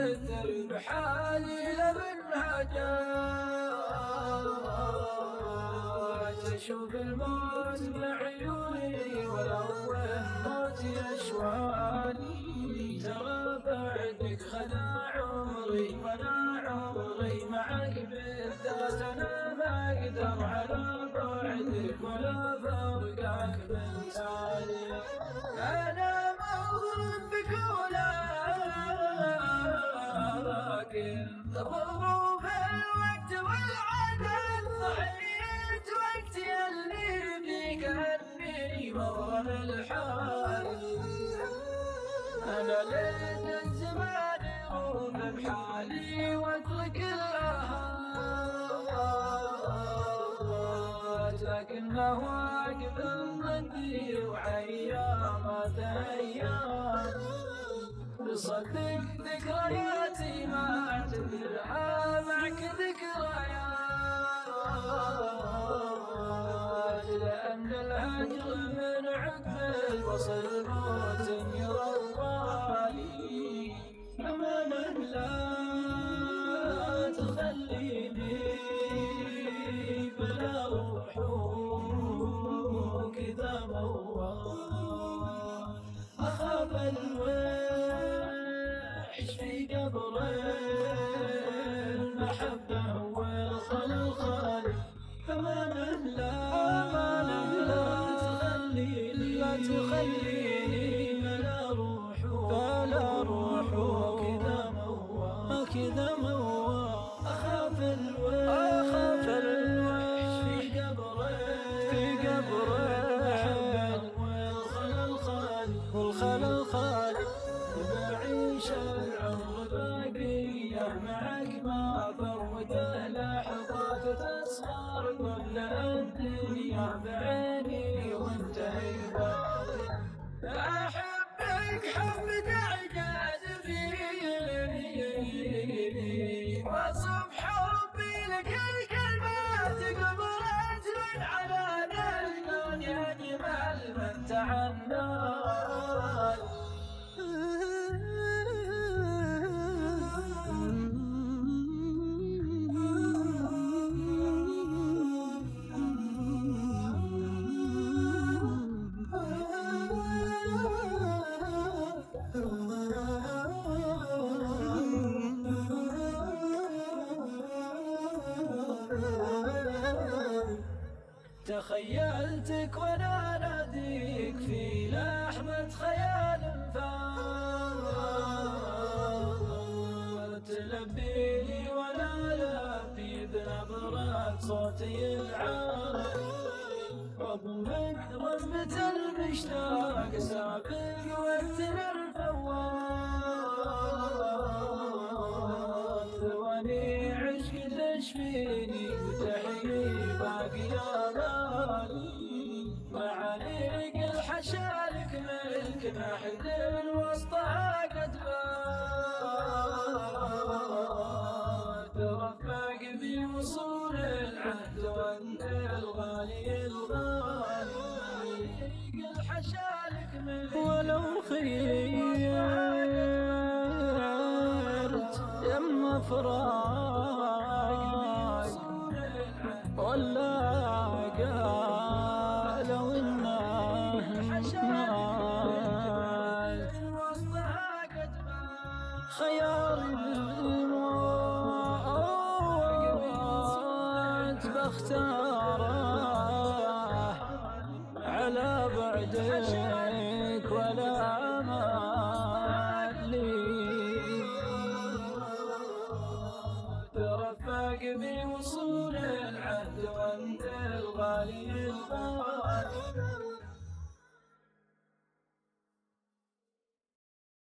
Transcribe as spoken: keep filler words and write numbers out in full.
تأثر بحالي لمنها جات أشوف الموت بعيوني ولون موتي أشواني ترى بعدك خذا عمري وأنا عمري معك بالذات أنا ما أقدر على بعدك ولا فرقك من تالي أنا مغرم بك ولكن ظروف الوقت والعدد ضحيت وقتي اللي بيك أني مر الحال أنا ليت الزمان يروح بحالي واترك الآهات لكن ما واقف ضدي وعيامات أيام تصدق ذكرياتي ما اعتبرها معك ذكريات لأن الهجر من عقب الوصل موت يروالي أمانا لا تخليني بلا روح كذا موال أخاف الوحش في قبر المحبة والخلل خالي أمانا لا لا تخليني لا تخليني بلا روح بلا روح كذا موال كذا موال أخاف الوحش في قبر في قبر والخلل خالي بعيش العمر باقية معك ما فوته لحظات تصغر قبل الدنيا بعيني وانتهي بالي أحبك حب تعجز فيني وصف حبي لك الكلمات قبرت من على الكون يا جمال من تعنى تخيلتك وانا ناديك في لحظة خيال فات تلبي لي ولا لبي بنبرة صوتي العالي ربك ربة المشتاق سابق وقتنا الفوات ثواني عشق تشفيني وتحيي باقي آمالي معاليك الحشالك ملك نحن الوسطى قد بات ترفق بوصول العهد وانت الغالي الغالي معاليك الحشالك ملك ولو خيرت يما فراق ولا قالوا إنه مات خيار الموت بختاره على بعدك ولا مالي ترفق بوصول العهد وانت الغالي الغالي